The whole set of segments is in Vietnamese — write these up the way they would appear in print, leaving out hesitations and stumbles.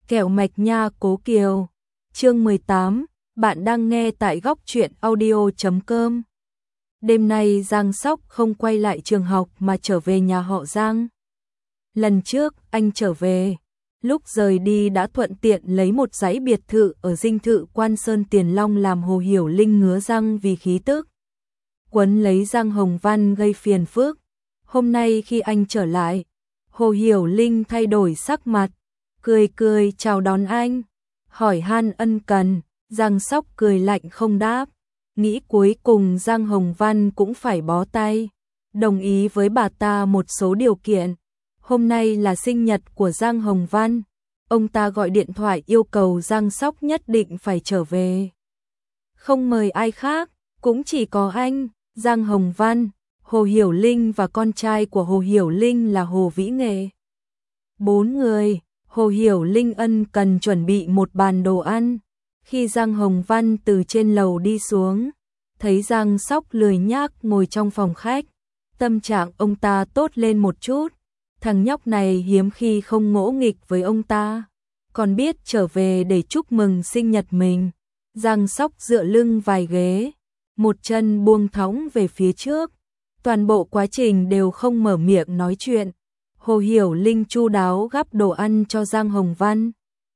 Kẹo mạch nha Cố Kiều. Chương 18, bạn đang nghe tại góc truyện audio.com. Đêm nay Giang Sóc không quay lại trường học mà trở về nhà họ Giang. Lần trước anh trở về, lúc rời đi đã thuận tiện lấy một dãy biệt thự ở dinh thự Quan Sơn Tiền Long làm Hồ Hiểu Linh ngứa răng vì khí tức quấn lấy Giang Hồng Văn gây phiền phức. Hôm nay khi anh trở lại, Hồ Hiểu Linh thay đổi sắc mặt, cười cười chào đón anh, hỏi han ân cần. Giang Sóc cười lạnh không đáp, nghĩ cuối cùng Giang Hồng Văn cũng phải bó tay, đồng ý với bà ta một số điều kiện. Hôm nay là sinh nhật của Giang Hồng Văn, ông ta gọi điện thoại yêu cầu Giang Sóc nhất định phải trở về. Không mời ai khác, cũng chỉ có anh, Giang Hồng Văn, Hồ Hiểu Linh và con trai của Hồ Hiểu Linh là Hồ Vĩ Nghệ. 4 người. Hồ Hiểu Linh ân cần chuẩn bị một bàn đồ ăn. Khi Giang Hồng Văn từ trên lầu đi xuống, thấy Giang Sóc lười nhác ngồi trong phòng khách, tâm trạng ông ta tốt lên một chút. Thằng nhóc này hiếm khi không ngỗ nghịch với ông ta, còn biết trở về để chúc mừng sinh nhật mình. Giang Sóc dựa lưng vài ghế, một chân buông thõng về phía trước, toàn bộ quá trình đều không mở miệng nói chuyện. Hồ Hiểu Linh chu đáo gắp đồ ăn cho Giang Hồng Văn.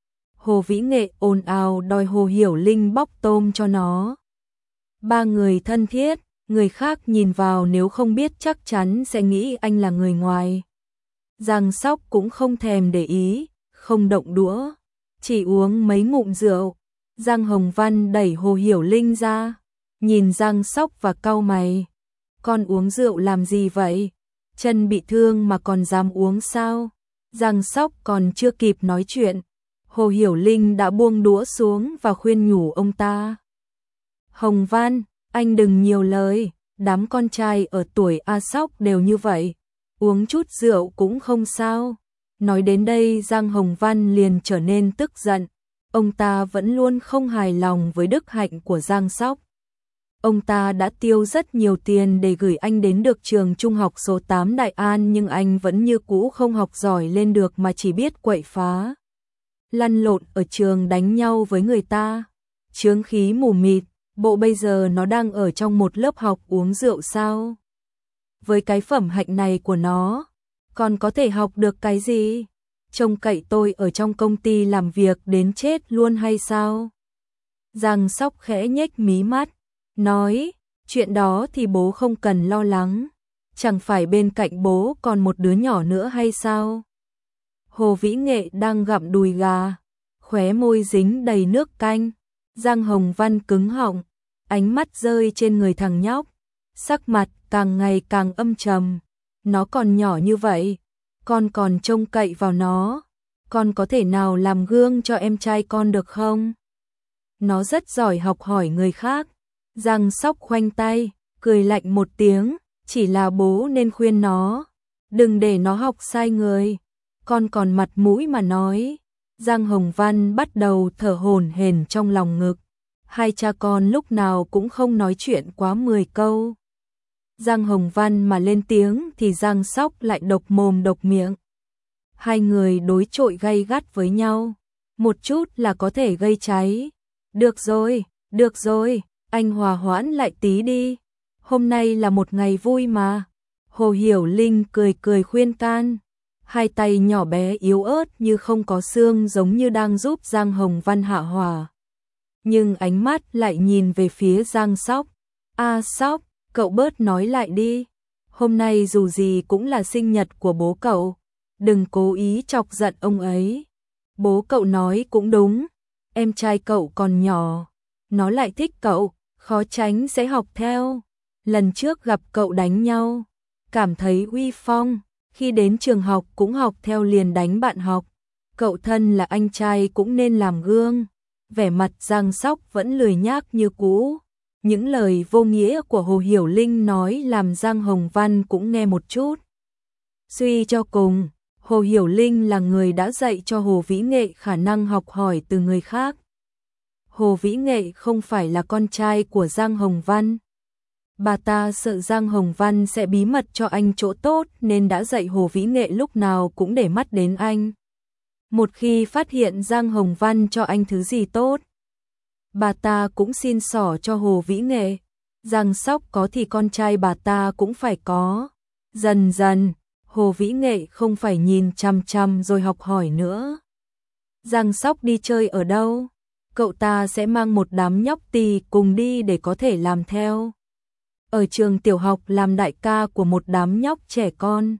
Hồ Vĩ Nghệ ồn ào đòi Hồ Hiểu Linh bóc tôm cho nó. Ba người thân thiết, người khác nhìn vào nếu không biết chắc chắn sẽ nghĩ anh là người ngoài. Giang Sóc cũng không thèm để ý, không động đũa, chỉ uống mấy ngụm rượu. Giang Hồng Văn đẩy Hồ Hiểu Linh ra, nhìn Giang Sóc và cau mày. Con uống rượu làm gì vậy? Chân bị thương mà còn dám uống sao? Giang Sóc còn chưa kịp nói chuyện, Hồ Hiểu Linh đã buông đũa xuống và khuyên nhủ ông ta. Hồng Văn, anh đừng nhiều lời, đám con trai ở tuổi A Sóc đều như vậy, uống chút rượu cũng không sao. Nói đến đây Giang Hồng Văn liền trở nên tức giận, ông ta vẫn luôn không hài lòng với đức hạnh của Giang Sóc. Ông ta đã tiêu rất nhiều tiền để gửi anh đến được trường trung học số 8 Đại An nhưng anh vẫn như cũ không học giỏi lên được mà chỉ biết quậy phá. Lăn lộn ở trường đánh nhau với người ta, chướng khí mù mịt, bộ bây giờ nó đang ở trong một lớp học uống rượu sao? Với cái phẩm hạnh này của nó, còn có thể học được cái gì? Trông cậy tôi ở trong công ty làm việc đến chết luôn hay sao? Giang Sóc khẽ nhếch mí mắt, nói, chuyện đó thì bố không cần lo lắng, chẳng phải bên cạnh bố còn một đứa nhỏ nữa hay sao? Hồ Vĩ Nghệ đang gặm đùi gà, khóe môi dính đầy nước canh. Giang Hồng Văn cứng họng, ánh mắt rơi trên người thằng nhóc, sắc mặt càng ngày càng âm trầm. Nó còn nhỏ như vậy, con còn trông cậy vào nó, con có thể nào làm gương cho em trai con được không? Nó rất giỏi học hỏi người khác. Giang Sóc khoanh tay, cười lạnh một tiếng, chỉ là bố nên khuyên nó, đừng để nó học sai người. Con còn mặt mũi mà nói. Giang Hồng Văn bắt đầu thở hổn hển trong lòng ngực. Hai cha con lúc nào cũng không nói chuyện quá 10 câu. Giang Hồng Văn mà lên tiếng thì Giang Sóc lại độc mồm độc miệng. Hai người đối chọi gay gắt với nhau, một chút là có thể gây cháy. Được rồi, anh hòa hoãn lại tí đi. Hôm nay là một ngày vui mà. Hồ Hiểu Linh cười cười khuyên can. Hai tay nhỏ bé yếu ớt như không có xương giống như đang giúp Giang Hồng Văn hạ hỏa. Nhưng ánh mắt lại nhìn về phía Giang Sóc. A Sóc, cậu bớt nói lại đi. Hôm nay dù gì cũng là sinh nhật của bố cậu. Đừng cố ý chọc giận ông ấy. Bố cậu nói cũng đúng. Em trai cậu còn nhỏ. Nó lại thích cậu, khó tránh sẽ học theo. Lần trước gặp cậu đánh nhau, cảm thấy uy phong. Khi đến trường học cũng học theo liền đánh bạn học. Cậu thân là anh trai cũng nên làm gương. Vẻ mặt Giang Sóc vẫn lười nhác như cũ. Những lời vô nghĩa của Hồ Hiểu Linh nói làm Giang Hồng Văn cũng nghe một chút. Suy cho cùng, Hồ Hiểu Linh là người đã dạy cho Hồ Vĩ Nghệ khả năng học hỏi từ người khác. Hồ Vĩ Nghệ không phải là con trai của Giang Hồng Văn. Bà ta sợ Giang Hồng Văn sẽ bí mật cho anh chỗ tốt nên đã dạy Hồ Vĩ Nghệ lúc nào cũng để mắt đến anh. Một khi phát hiện Giang Hồng Văn cho anh thứ gì tốt, bà ta cũng xin xỏ cho Hồ Vĩ Nghệ. Giang Sóc có thì con trai bà ta cũng phải có. Dần dần, Hồ Vĩ Nghệ không phải nhìn chằm chằm rồi học hỏi nữa. Giang Sóc đi chơi ở đâu, cậu ta sẽ mang một đám nhóc tì cùng đi để có thể làm theo. Ở trường tiểu học làm đại ca của một đám nhóc trẻ con.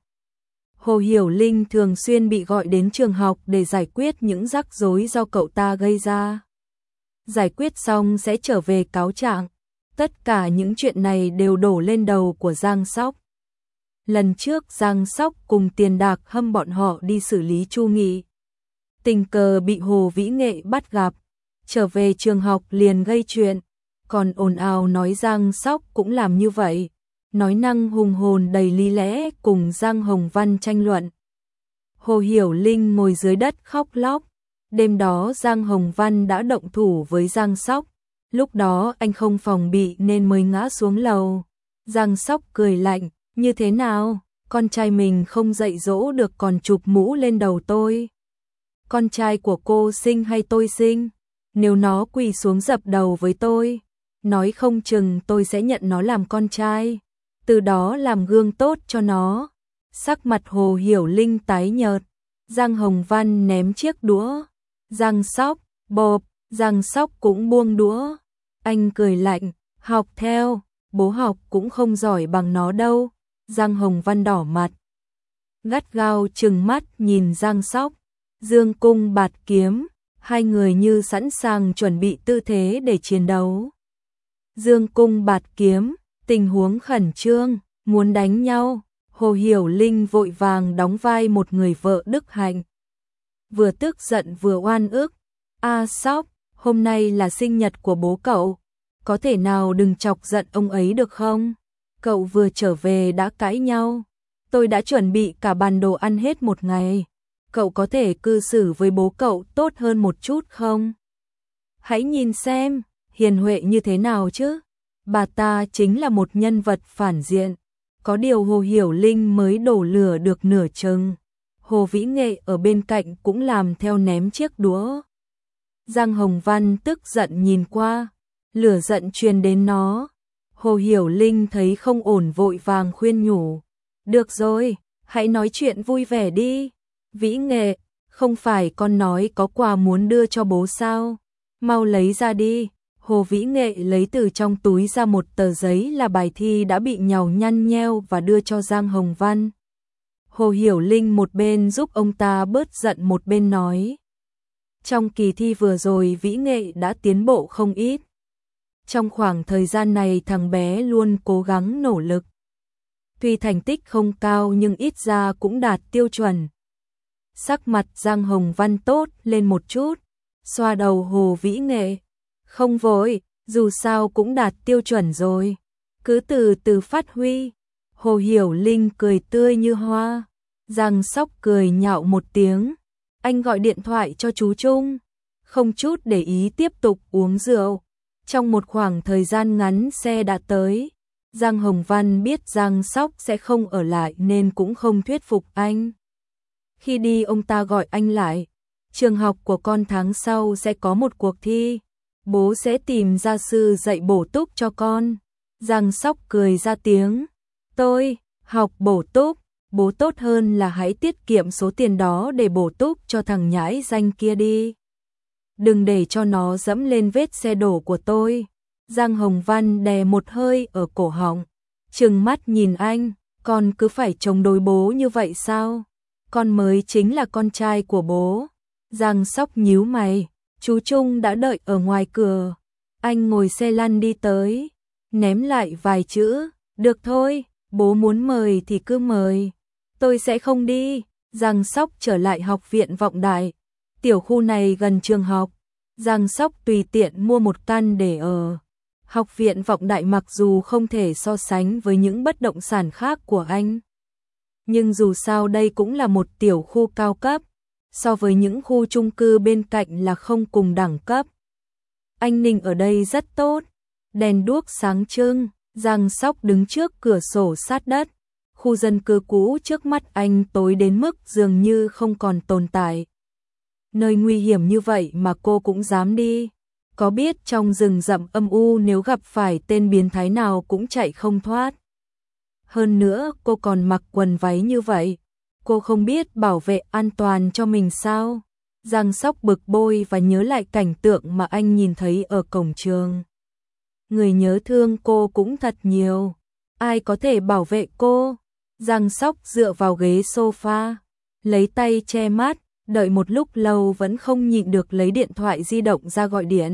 Hồ Hiểu Linh thường xuyên bị gọi đến trường học để giải quyết những rắc rối do cậu ta gây ra. Giải quyết xong sẽ trở về cáo trạng. Tất cả những chuyện này đều đổ lên đầu của Giang Sóc. Lần trước Giang Sóc cùng Tiền Đạc hâm bọn họ đi xử lý Chu Nghị. Tình cờ bị Hồ Vĩ Nghệ bắt gặp, trở về trường học liền gây chuyện, còn ồn ào nói Giang Sóc cũng làm như vậy, nói năng hùng hồn đầy lý lẽ cùng Giang Hồng Văn tranh luận. Hồ Hiểu Linh ngồi dưới đất khóc lóc. Đêm đó Giang Hồng Văn đã động thủ với Giang Sóc, lúc đó anh không phòng bị nên mới ngã xuống lầu. Giang Sóc cười lạnh, như thế nào, con trai mình không dạy dỗ được còn chụp mũ lên đầu tôi. Con trai của cô sinh hay tôi sinh? Nếu nó quỳ xuống dập đầu với tôi, nói không chừng tôi sẽ nhận nó làm con trai, từ đó làm gương tốt cho nó. Sắc mặt Hồ Hiểu Linh tái nhợt. Giang Hồng Văn ném chiếc đũa. Giang Sóc, bộp, Giang Sóc cũng buông đũa. Anh cười lạnh, học theo, bố học cũng không giỏi bằng nó đâu. Giang Hồng Văn đỏ mặt, gắt gao trừng mắt nhìn Giang Sóc. Dương cung bạt kiếm, hai người như sẵn sàng chuẩn bị tư thế để chiến đấu. Dương cung bạt kiếm, tình huống khẩn trương, muốn đánh nhau. Hồ Hiểu Linh vội vàng đóng vai một người vợ đức hạnh, vừa tức giận vừa oan ức. Sóc, hôm nay là sinh nhật của bố cậu, có thể nào đừng chọc giận ông ấy được không? Cậu vừa trở về đã cãi nhau, tôi đã chuẩn bị cả bàn đồ ăn hết một ngày. Cậu có thể cư xử với bố cậu tốt hơn một chút không? Hãy nhìn xem, hiền huệ như thế nào chứ? Bà ta chính là một nhân vật phản diện. Có điều Hồ Hiểu Linh mới đổ lửa được nửa chừng. Hồ Vĩ Nghệ ở bên cạnh cũng làm theo ném chiếc đũa. Giang Hồng Văn tức giận nhìn qua, lửa giận truyền đến nó. Hồ Hiểu Linh thấy không ổn vội vàng khuyên nhủ. Được rồi, hãy nói chuyện vui vẻ đi. Vĩ Nghệ, không phải con nói có quà muốn đưa cho bố sao? Mau lấy ra đi. Hồ Vĩ Nghệ lấy từ trong túi ra một tờ giấy là bài thi đã bị nhàu nhăn nheo và đưa cho Giang Hồng Văn. Hồ Hiểu Linh một bên giúp ông ta bớt giận một bên nói. Trong kỳ thi vừa rồi Vĩ Nghệ đã tiến bộ không ít. Trong khoảng thời gian này thằng bé luôn cố gắng nỗ lực. Tuy thành tích không cao nhưng ít ra cũng đạt tiêu chuẩn. Sắc mặt Giang Hồng Văn tốt lên một chút, xoa đầu Hồ Vĩ Nghệ. Không vội, dù sao cũng đạt tiêu chuẩn rồi. Cứ từ từ phát huy. Hồ Hiểu Linh cười tươi như hoa. Giang Sóc cười nhạo một tiếng. Anh gọi điện thoại cho chú Trung. Không chút để ý tiếp tục uống rượu. Trong một khoảng thời gian ngắn xe đã tới. Giang Hồng Văn biết Giang Sóc sẽ không ở lại nên cũng không thuyết phục anh. Khi đi ông ta gọi anh lại. Trường học của con tháng sau sẽ có một cuộc thi. Bố sẽ tìm gia sư dạy bổ túc cho con. Giang Sóc cười ra tiếng. Tôi, học bổ túc, bố tốt hơn là hãy tiết kiệm số tiền đó để bổ túc cho thằng nhãi danh kia đi. Đừng để cho nó dẫm lên vết xe đổ của tôi. Giang Hồng Văn đè một hơi ở cổ họng, trừng mắt nhìn anh, con cứ phải chống đối bố như vậy sao? Con mới chính là con trai của bố. Giang Sóc nhíu mày. Chú Trung đã đợi ở ngoài cửa. Anh ngồi xe lăn đi tới, ném lại vài chữ. Được thôi, bố muốn mời thì cứ mời. Tôi sẽ không đi. Giang Sóc trở lại học viện Vọng Đại. Tiểu khu này gần trường học. Giang Sóc tùy tiện mua một căn để ở. Học viện Vọng Đại mặc dù không thể so sánh với những bất động sản khác của anh. Nhưng dù sao đây cũng là một tiểu khu cao cấp. So với những khu chung cư bên cạnh là không cùng đẳng cấp. An ninh ở đây rất tốt, đèn đuốc sáng trưng. Giang Sóc đứng trước cửa sổ sát đất. Khu dân cư cũ trước mắt anh tối đến mức dường như không còn tồn tại. Nơi nguy hiểm như vậy mà cô cũng dám đi. Có biết trong rừng rậm âm u nếu gặp phải tên biến thái nào cũng chạy không thoát. Hơn nữa cô còn mặc quần váy như vậy. Cô không biết bảo vệ an toàn cho mình sao? Giang Sóc bực bội và nhớ lại cảnh tượng mà anh nhìn thấy ở cổng trường. Người nhớ thương cô cũng thật nhiều. Ai có thể bảo vệ cô? Giang Sóc dựa vào ghế sofa, lấy tay che mắt, đợi một lúc lâu vẫn không nhịn được lấy điện thoại di động ra gọi điện.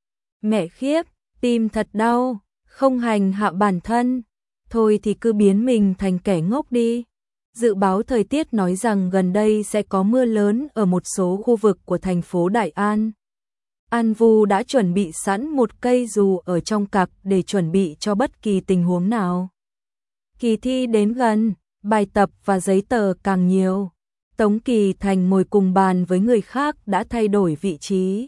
Mẹ khiếp, tim thật đau, không hành hạ bản thân. Thôi thì cứ biến mình thành kẻ ngốc đi. Dự báo thời tiết nói rằng gần đây sẽ có mưa lớn ở một số khu vực của thành phố Đại An. An Vu đã chuẩn bị sẵn một cây dù ở trong cặp để chuẩn bị cho bất kỳ tình huống nào. Kỳ thi đến gần, bài tập và giấy tờ càng nhiều. Tống Kỳ Thành ngồi cùng bàn với người khác đã thay đổi vị trí.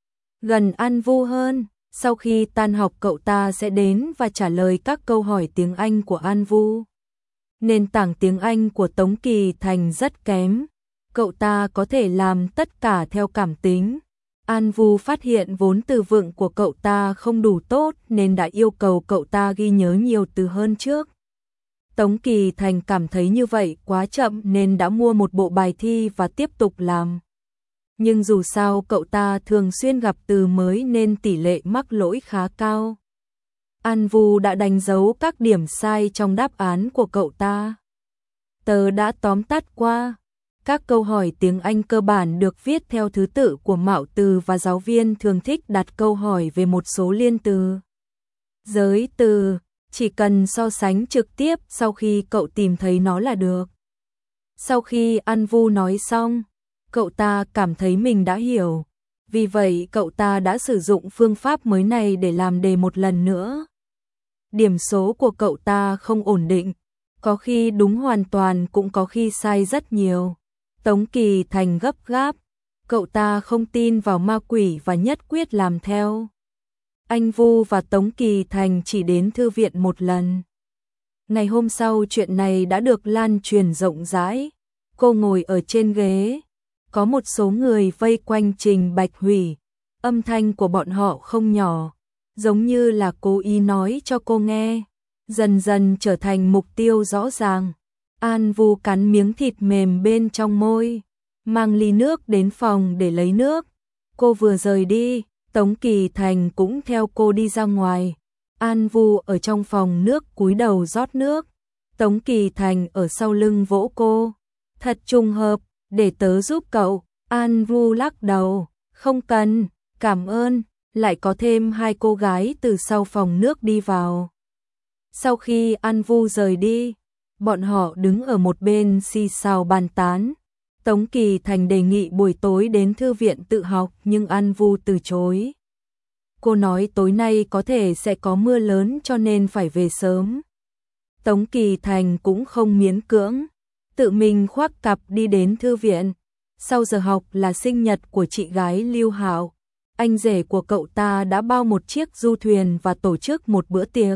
Gần An Vu hơn, sau khi tan học cậu ta sẽ đến và trả lời các câu hỏi tiếng Anh của An Vu. Nền tảng tiếng Anh của Tống Kỳ Thành rất kém, cậu ta có thể làm tất cả theo cảm tính. An Vu phát hiện vốn từ vựng của cậu ta không đủ tốt nên đã yêu cầu cậu ta ghi nhớ nhiều từ hơn trước. Tống Kỳ Thành cảm thấy như vậy quá chậm nên đã mua một bộ bài thi và tiếp tục làm. Nhưng dù sao cậu ta thường xuyên gặp từ mới nên tỷ lệ mắc lỗi khá cao. An Vu đã đánh dấu các điểm sai trong đáp án của cậu ta. Tớ đã tóm tắt qua. Các câu hỏi tiếng Anh cơ bản được viết theo thứ tự của mạo từ và giáo viên thường thích đặt câu hỏi về một số liên từ. Giới từ, chỉ cần so sánh trực tiếp sau khi cậu tìm thấy nó là được. Sau khi An Vu nói xong, cậu ta cảm thấy mình đã hiểu. Vì vậy cậu ta đã sử dụng phương pháp mới này để làm đề một lần nữa. Điểm số của cậu ta không ổn định, có khi đúng hoàn toàn cũng có khi sai rất nhiều. Tống Kỳ Thành gấp gáp, cậu ta không tin vào ma quỷ và nhất quyết làm theo. Anh Vu và Tống Kỳ Thành chỉ đến thư viện một lần. Ngày hôm sau chuyện này đã được lan truyền rộng rãi. Cô ngồi ở trên ghế, có một số người vây quanh Trình Bạch Hủy. Âm thanh của bọn họ không nhỏ, giống như là cố ý nói cho cô nghe. Dần dần trở thành mục tiêu rõ ràng. An Vu cắn miếng thịt mềm bên trong môi, mang ly nước đến phòng để lấy nước. Cô vừa rời đi, Tống Kỳ Thành cũng theo cô đi ra ngoài. An Vu ở trong phòng nước cúi đầu rót nước. Tống Kỳ Thành ở sau lưng vỗ cô. Thật trùng hợp, để tớ giúp cậu. An Vu lắc đầu, không cần, cảm ơn. Lại có thêm hai cô gái từ sau phòng nước đi vào. Sau khi An Vu rời đi, bọn họ đứng ở một bên xì xào bàn tán. Tống Kỳ Thành đề nghị buổi tối đến thư viện tự học nhưng An Vu từ chối. Cô nói tối nay có thể sẽ có mưa lớn cho nên phải về sớm. Tống Kỳ Thành cũng không miễn cưỡng, tự mình khoác cặp đi đến thư viện. Sau giờ học là sinh nhật của chị gái Lưu Hạo. Anh rể của cậu ta đã bao một chiếc du thuyền và tổ chức một bữa tiệc.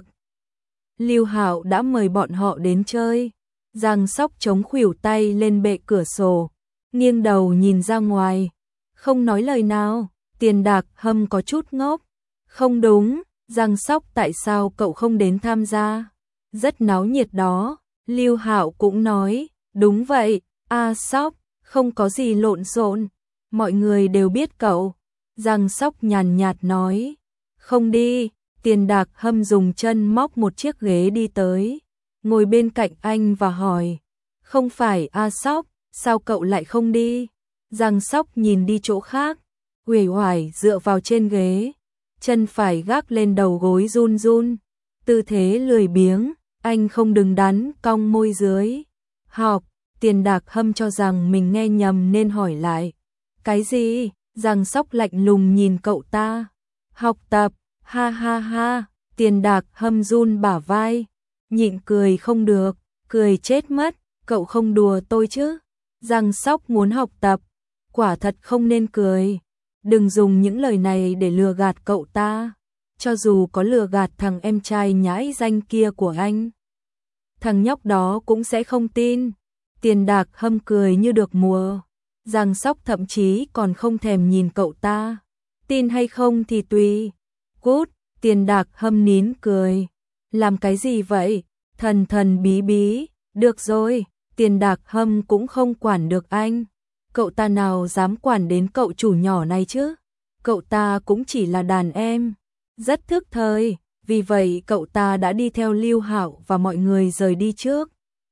Lưu Hạo đã mời bọn họ đến chơi. Giang Sóc chống khuỷu tay lên bệ cửa sổ, nghiêng đầu nhìn ra ngoài, không nói lời nào. Tiền Đạc Hâm có chút ngốc. Không đúng, Giang Sóc tại sao cậu không đến tham gia? Rất náo nhiệt đó. Lưu Hạo cũng nói, đúng vậy, Sóc, không có gì lộn xộn, mọi người đều biết cậu. Giang Sóc nhàn nhạt nói, không đi. Tiền Đạc Hâm dùng chân móc một chiếc ghế đi tới, ngồi bên cạnh anh và hỏi, không phải Sóc, sao cậu lại không đi? Giang Sóc nhìn đi chỗ khác, uể oải dựa vào trên ghế, chân phải gác lên đầu gối run run, tư thế lười biếng. Anh không đứng đắn, cong môi dưới. Học. Tiền Đạc Hâm cho rằng mình nghe nhầm nên hỏi lại, cái gì? Giang Sóc lạnh lùng nhìn cậu ta. Học tập. Ha ha ha. Tiền Đạc Hâm run bả vai, nhịn cười không được, cười chết mất. Cậu không đùa tôi chứ? Giang Sóc muốn học tập, quả thật không nên cười. Đừng dùng những lời này để lừa gạt cậu ta. Cho dù có lừa gạt thằng em trai nhãi danh kia của anh, thằng nhóc đó cũng sẽ không tin. Tiền Đạc Hâm cười như được mùa. Giang Sóc thậm chí còn không thèm nhìn cậu ta. Tin hay không thì tùy. Cút, Tiền Đạc Hâm nín cười. Làm cái gì vậy? Thần thần bí bí. Được rồi, Tiền Đạc Hâm cũng không quản được anh. Cậu ta nào dám quản đến cậu chủ nhỏ này chứ? Cậu ta cũng chỉ là đàn em. Rất thức thời, vì vậy cậu ta đã đi theo Lưu Hạo và mọi người rời đi trước.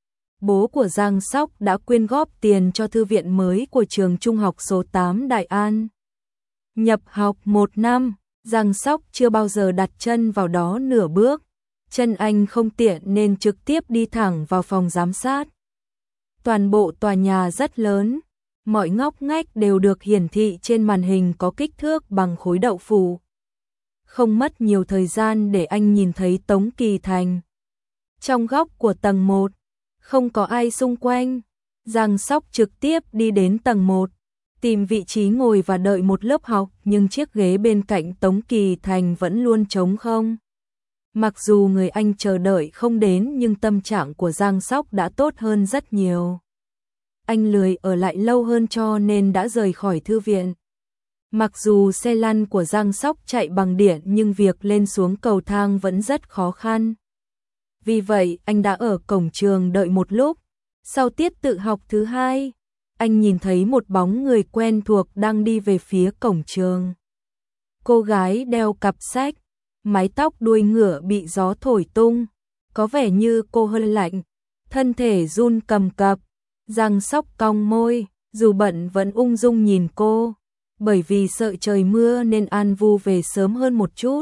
Bố của Giang Sóc đã quyên góp tiền cho thư viện mới của trường trung học số 8 Đại An. Nhập học 1 năm, Giang Sóc chưa bao giờ đặt chân vào đó nửa bước. Chân anh không tiện nên trực tiếp đi thẳng vào phòng giám sát. Toàn bộ tòa nhà rất lớn, mọi ngóc ngách đều được hiển thị trên màn hình có kích thước bằng khối đậu phụ. Không mất nhiều thời gian để anh nhìn thấy Tống Kỳ Thành. Trong góc của tầng 1, không có ai xung quanh. Giang Sóc trực tiếp đi đến tầng 1, tìm vị trí ngồi và đợi một lớp học, nhưng chiếc ghế bên cạnh Tống Kỳ Thành vẫn luôn trống không. Mặc dù người anh chờ đợi không đến nhưng tâm trạng của Giang Sóc đã tốt hơn rất nhiều. Anh lười ở lại lâu hơn cho nên đã rời khỏi thư viện. Mặc dù xe lăn của Giang Sóc chạy bằng điện nhưng việc lên xuống cầu thang vẫn rất khó khăn. Vì vậy anh đã ở cổng trường đợi một lúc. Sau tiết tự học thứ 2, anh nhìn thấy một bóng người quen thuộc đang đi về phía cổng trường. Cô gái đeo cặp sách, mái tóc đuôi ngựa bị gió thổi tung, có vẻ như cô hơi lạnh, thân thể run cầm cập. Giang Sóc cong môi, dù bận vẫn ung dung nhìn cô. Bởi vì sợ trời mưa nên An Vu về sớm hơn một chút.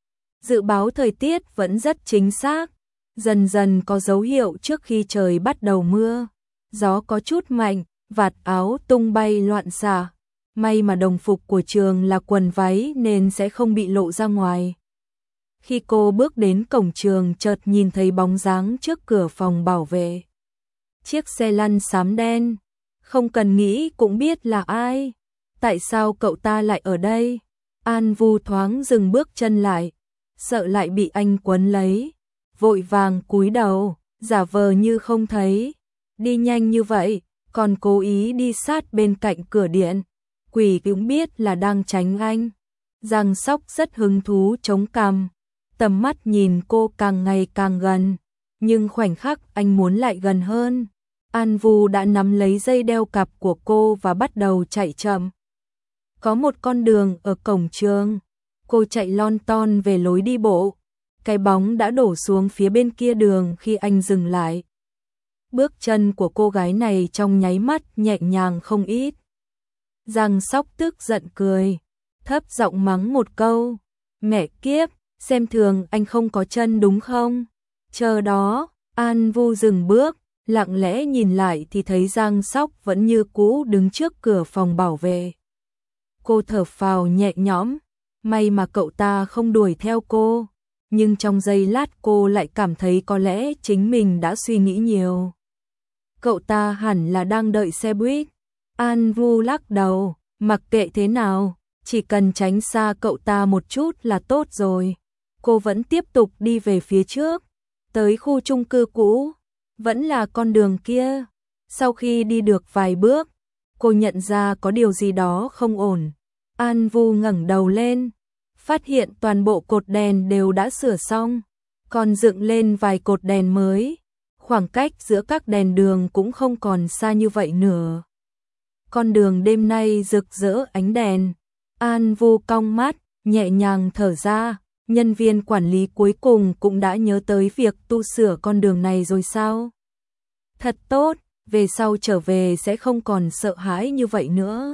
Dự báo thời tiết vẫn rất chính xác, dần dần có dấu hiệu trước khi trời bắt đầu mưa. Gió có chút mạnh, vạt áo tung bay loạn xạ. May mà đồng phục của trường là quần váy nên sẽ không bị lộ ra ngoài. Khi cô bước đến cổng trường chợt nhìn thấy bóng dáng trước cửa phòng bảo vệ. Chiếc xe lăn xám đen, không cần nghĩ cũng biết là ai. Tại sao cậu ta lại ở đây? An Vu thoáng dừng bước chân lại, sợ lại bị anh quấn lấy. Vội vàng cúi đầu, giả vờ như không thấy. Đi nhanh như vậy, còn cố ý đi sát bên cạnh cửa điện. Quỷ cũng biết là đang tránh anh. Giang Sóc rất hứng thú chống cằm, tầm mắt nhìn cô càng ngày càng gần. Nhưng khoảnh khắc anh muốn lại gần hơn, An Vu đã nắm lấy dây đeo cặp của cô và bắt đầu chạy chậm. Có một con đường ở cổng trường, cô chạy lon ton về lối đi bộ. Cái bóng đã đổ xuống phía bên kia đường khi anh dừng lại. Bước chân của cô gái này trong nháy mắt nhẹ nhàng không ít. Giang Sóc tức giận cười, thấp giọng mắng một câu. Mẹ kiếp, xem thường anh không có chân đúng không? Chờ đó, An Vu dừng bước, lặng lẽ nhìn lại thì thấy Giang Sóc vẫn như cũ đứng trước cửa phòng bảo vệ. Cô thở phào nhẹ nhõm, may mà cậu ta không đuổi theo cô. Nhưng trong giây lát cô lại cảm thấy có lẽ chính mình đã suy nghĩ nhiều. Cậu ta hẳn là đang đợi xe buýt. An Vu lắc đầu, mặc kệ thế nào, chỉ cần tránh xa cậu ta một chút là tốt rồi. Cô vẫn tiếp tục đi về phía trước, tới khu chung cư cũ, vẫn là con đường kia. Sau khi đi được vài bước, cô nhận ra có điều gì đó không ổn. An Vu ngẩng đầu lên, phát hiện toàn bộ cột đèn đều đã sửa xong, còn dựng lên vài cột đèn mới. Khoảng cách giữa các đèn đường cũng không còn xa như vậy nữa. Con đường đêm nay rực rỡ ánh đèn. An Vu cong mắt, nhẹ nhàng thở ra. Nhân viên quản lý cuối cùng cũng đã nhớ tới việc tu sửa con đường này rồi sao? Thật tốt, về sau trở về sẽ không còn sợ hãi như vậy nữa.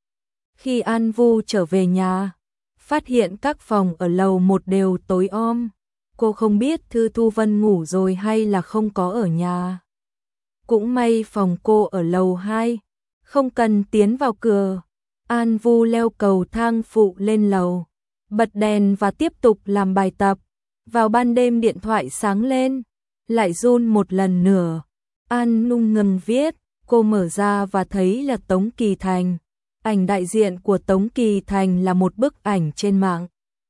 Khi An Vu trở về nhà, phát hiện các phòng ở lầu 1 đều tối om. Cô không biết Thư Thu Vân ngủ rồi hay là không có ở nhà. Cũng may phòng cô ở lầu 2, không cần tiến vào cửa. An Vu leo cầu thang phụ lên lầu, bật đèn và tiếp tục làm bài tập. Vào ban đêm điện thoại sáng lên, lại run một lần nữa. An Nung ngừng viết, cô mở ra và thấy là Tống Kỳ Thành. Ảnh đại diện của Tống Kỳ Thành là một bức ảnh trên mạng.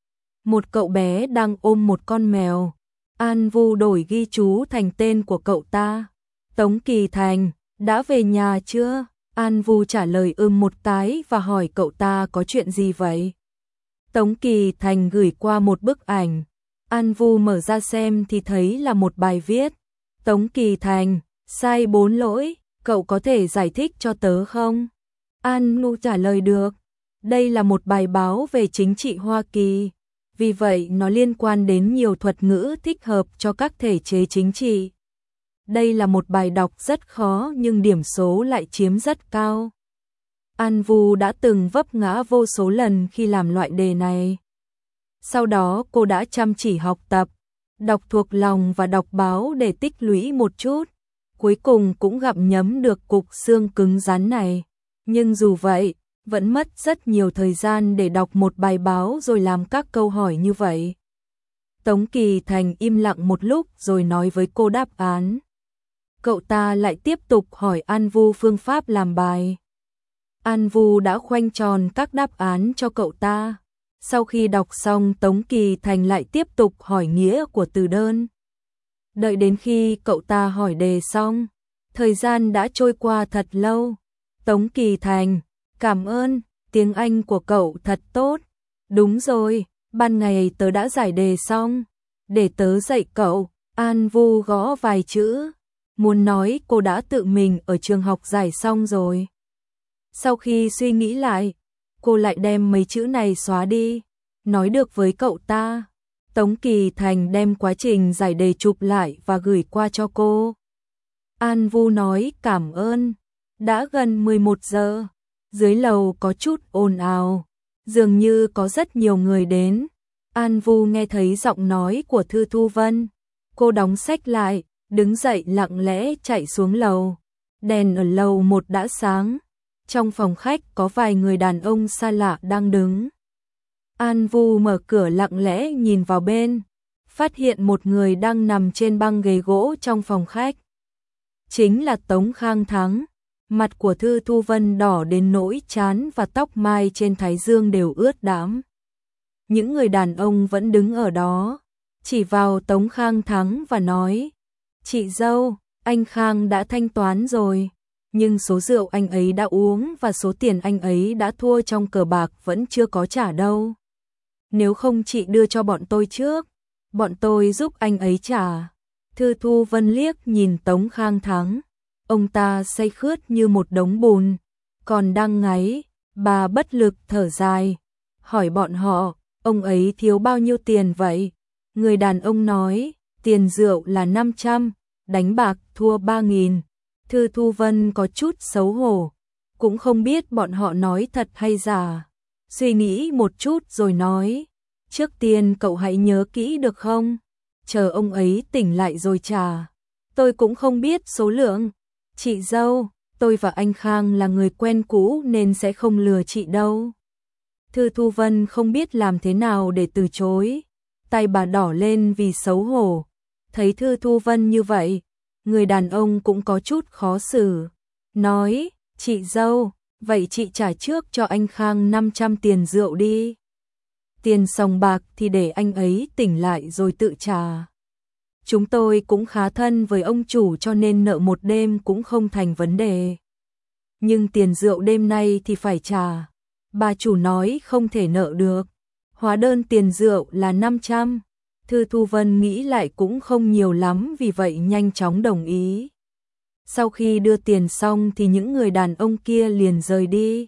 Một cậu bé đang ôm một con mèo. An Vu đổi ghi chú thành tên của cậu ta. Tống Kỳ Thành, đã về nhà chưa? An Vu trả lời một cái và hỏi cậu ta có chuyện gì vậy. Tống Kỳ Thành gửi qua một bức ảnh. An Vu mở ra xem thì thấy là một bài viết. Tống Kỳ Thành, sai 4 lỗi, cậu có thể giải thích cho tớ không? An Vu trả lời được. Đây là một bài báo về chính trị Hoa Kỳ. Vì vậy nó liên quan đến nhiều thuật ngữ thích hợp cho các thể chế chính trị. Đây là một bài đọc rất khó nhưng điểm số lại chiếm rất cao. An Vu đã từng vấp ngã vô số lần khi làm loại đề này. Sau đó cô đã chăm chỉ học tập, đọc thuộc lòng và đọc báo để tích lũy một chút. Cuối cùng cũng gặm nhấm được cục xương cứng rắn này. Nhưng dù vậy, vẫn mất rất nhiều thời gian để đọc một bài báo rồi làm các câu hỏi như vậy. Tống Kỳ Thành im lặng một lúc rồi nói với cô đáp án. Cậu ta lại tiếp tục hỏi An Vu phương pháp làm bài. An Vu đã khoanh tròn các đáp án cho cậu ta. Sau khi đọc xong, Tống Kỳ Thành lại tiếp tục hỏi nghĩa của từ đơn. Đợi đến khi cậu ta hỏi đề xong, thời gian đã trôi qua thật lâu. Tống Kỳ Thành, cảm ơn, tiếng Anh của cậu thật tốt. Đúng rồi, ban ngày tớ đã giải đề xong. Để tớ dạy cậu. An Vu gõ vài chữ. Muốn nói cô đã tự mình ở trường học giải xong rồi. Sau khi suy nghĩ lại, cô lại đem mấy chữ này xóa đi. Nói được với cậu ta. Tống Kỳ Thành đem quá trình giải đề chụp lại và gửi qua cho cô. An Vu nói cảm ơn. Đã gần 11 giờ. Dưới lầu có chút ồn ào. Dường như có rất nhiều người đến. An Vu nghe thấy giọng nói của Thư Thu Vân. Cô đóng sách lại, đứng dậy lặng lẽ chạy xuống lầu. Đèn ở lầu 1 đã sáng. Trong phòng khách có vài người đàn ông xa lạ đang đứng. An Vu mở cửa lặng lẽ nhìn vào bên, phát hiện một người đang nằm trên băng ghế gỗ trong phòng khách. Chính là Tống Khang Thắng. Mặt của Thư Thu Vân đỏ đến nỗi trán và tóc mai trên thái dương đều ướt đẫm. Những người đàn ông vẫn đứng ở đó, chỉ vào Tống Khang Thắng và nói: "Chị dâu, anh Khang đã thanh toán rồi, nhưng số rượu anh ấy đã uống và số tiền anh ấy đã thua trong cờ bạc vẫn chưa có trả đâu. Nếu không chị đưa cho bọn tôi trước, bọn tôi giúp anh ấy trả." Thư Thu Vân liếc nhìn Tống Khang Thắng. Ông ta say khướt như một đống bùn, còn đang ngáy. Bà bất lực thở dài, hỏi bọn họ, ông ấy thiếu bao nhiêu tiền vậy? Người đàn ông nói, tiền rượu là 500, đánh bạc thua 3.000. Thư Thu Vân có chút xấu hổ, cũng không biết bọn họ nói thật hay giả. Suy nghĩ một chút rồi nói, trước tiên cậu hãy nhớ kỹ được không? Chờ ông ấy tỉnh lại rồi trả. Tôi cũng không biết số lượng. Chị dâu, tôi và anh Khang là người quen cũ nên sẽ không lừa chị đâu. Thư Thu Vân không biết làm thế nào để từ chối. Tay bà đỏ lên vì xấu hổ. Thấy Thư Thu Vân như vậy, người đàn ông cũng có chút khó xử. Nói, chị dâu, vậy chị trả trước cho anh Khang 500 tiền rượu đi. Tiền sòng bạc thì để anh ấy tỉnh lại rồi tự trả. Chúng tôi cũng khá thân với ông chủ cho nên nợ một đêm cũng không thành vấn đề. Nhưng tiền rượu đêm nay thì phải trả. Bà chủ nói không thể nợ được. Hóa đơn tiền rượu là 500. Thư Thu Vân nghĩ lại cũng không nhiều lắm vì vậy nhanh chóng đồng ý. Sau khi đưa tiền xong thì những người đàn ông kia liền rời đi.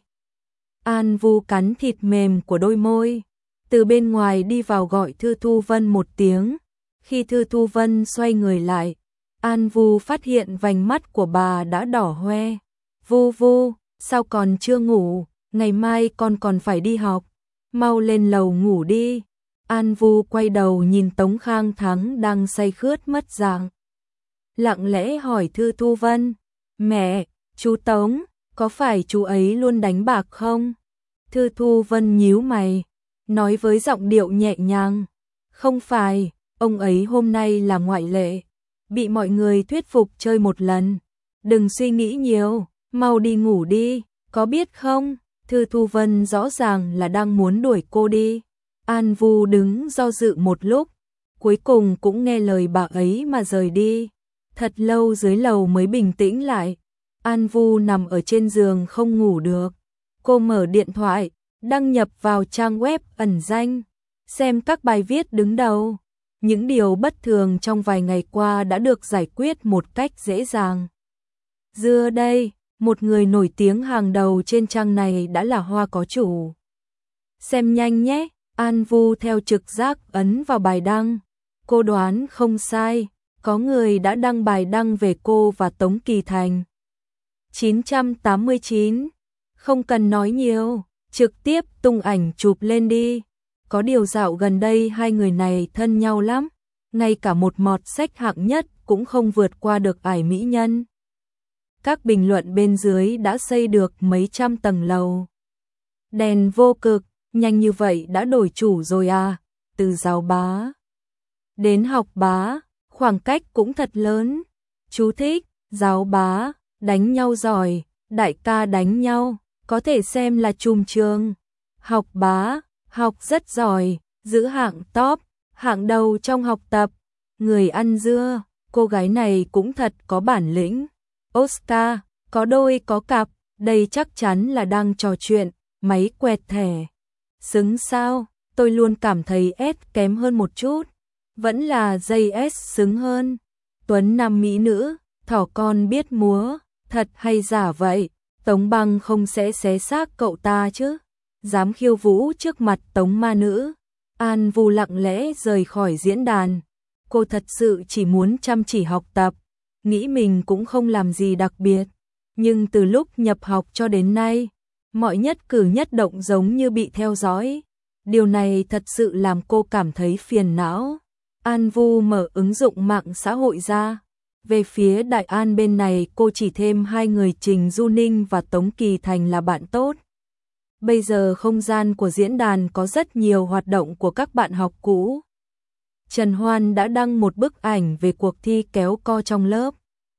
An Vu cắn thịt mềm của đôi môi. Từ bên ngoài đi vào gọi Thư Thu Vân một tiếng. Khi Thư Thu Vân xoay người lại, An Vu phát hiện vành mắt của bà đã đỏ hoe. Vu Vu, sao còn chưa ngủ? Ngày mai con còn phải đi học. Mau lên lầu ngủ đi. An Vu quay đầu nhìn Tống Khang Thắng đang say khướt mất dạng. Lặng lẽ hỏi Thư Thu Vân, mẹ, chú Tống, có phải chú ấy luôn đánh bạc không? Thư Thu Vân nhíu mày, nói với giọng điệu nhẹ nhàng, không phải. Ông ấy hôm nay là ngoại lệ, bị mọi người thuyết phục chơi một lần. Đừng suy nghĩ nhiều, mau đi ngủ đi, có biết không? Thư Thu Vân rõ ràng là đang muốn đuổi cô đi. An Vu đứng do dự một lúc, cuối cùng cũng nghe lời bà ấy mà rời đi. Thật lâu dưới lầu mới bình tĩnh lại. An Vu nằm ở trên giường không ngủ được. Cô mở điện thoại, đăng nhập vào trang web ẩn danh, xem các bài viết đứng đầu. Những điều bất thường trong vài ngày qua đã được giải quyết một cách dễ dàng. Dưa đây, một người nổi tiếng hàng đầu trên trang này đã là Hoa có chủ. Xem nhanh nhé, An Vu theo trực giác ấn vào bài đăng. Cô đoán không sai, có người đã đăng bài đăng về cô và Tống Kỳ Thành. 989, không cần nói nhiều, trực tiếp tung ảnh chụp lên đi. Có điều dạo gần đây hai người này thân nhau lắm, ngay cả một mọt sách hạng nhất cũng không vượt qua được ải mỹ nhân. Các bình luận bên dưới đã xây được mấy trăm tầng lầu. Đèn vô cực, nhanh như vậy đã đổi chủ rồi à, từ giáo bá đến học bá, khoảng cách cũng thật lớn. Chú thích, giáo bá, đánh nhau giỏi, đại ca đánh nhau, có thể xem là trùm trường. Học bá, học rất giỏi, giữ hạng top, hạng đầu trong học tập. Người ăn dưa, cô gái này cũng thật có bản lĩnh. Oscar, có đôi có cặp, đây chắc chắn là đang trò chuyện, máy quẹt thẻ. Xứng sao, tôi luôn cảm thấy S kém hơn một chút. Vẫn là JS xứng hơn. Tuấn nam mỹ nữ, thỏ con biết múa, thật hay giả vậy? Tống Băng không sẽ xé xác cậu ta chứ? Dám khiêu vũ trước mặt Tống ma nữ. An Vu lặng lẽ rời khỏi diễn đàn. Cô thật sự chỉ muốn chăm chỉ học tập, nghĩ mình cũng không làm gì đặc biệt. Nhưng từ lúc nhập học cho đến nay, mọi nhất cử nhất động giống như bị theo dõi. Điều này thật sự làm cô cảm thấy phiền não. An Vu mở ứng dụng mạng xã hội ra. Về phía Đại An bên này cô chỉ thêm hai người Trình Du Ninh và Tống Kỳ Thành là bạn tốt. Bây giờ không gian của diễn đàn có rất nhiều hoạt động của các bạn học cũ. Trần Hoan đã đăng một bức ảnh về cuộc thi kéo co trong lớp.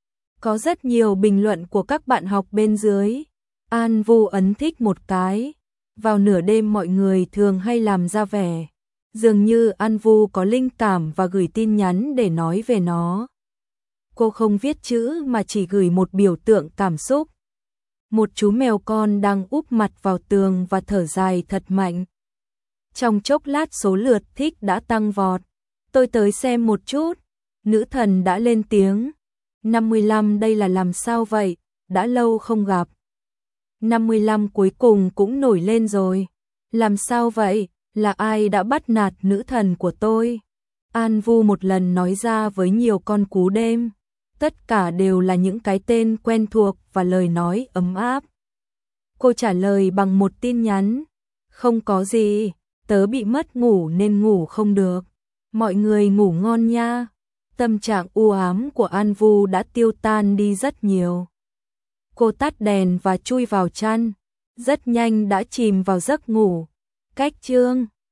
Có rất nhiều bình luận của các bạn học bên dưới. An Vu ấn thích một cái. Vào nửa đêm mọi người thường hay làm ra vẻ dường như An Vu có linh cảm và gửi tin nhắn để nói về nó. Cô không viết chữ mà chỉ gửi một biểu tượng cảm xúc. Một chú mèo con đang úp mặt vào tường và thở dài thật mạnh. Trong chốc lát số lượt thích đã tăng vọt. Tôi tới xem một chút. Nữ thần đã lên tiếng. 55 đây là làm sao vậy? Đã lâu không gặp. 55 cuối cùng cũng nổi lên rồi. Làm sao vậy? Là ai đã bắt nạt nữ thần của tôi? An Vu một lần nói ra với nhiều con cú đêm. Tất cả đều là những cái tên quen thuộc và lời nói ấm áp. Cô trả lời bằng một tin nhắn. Không có gì, tớ bị mất ngủ nên ngủ không được. Mọi người ngủ ngon nha. Tâm trạng u ám của An Vu đã tiêu tan đi rất nhiều. Cô tắt đèn và chui vào chăn. Rất nhanh đã chìm vào giấc ngủ. Cách chương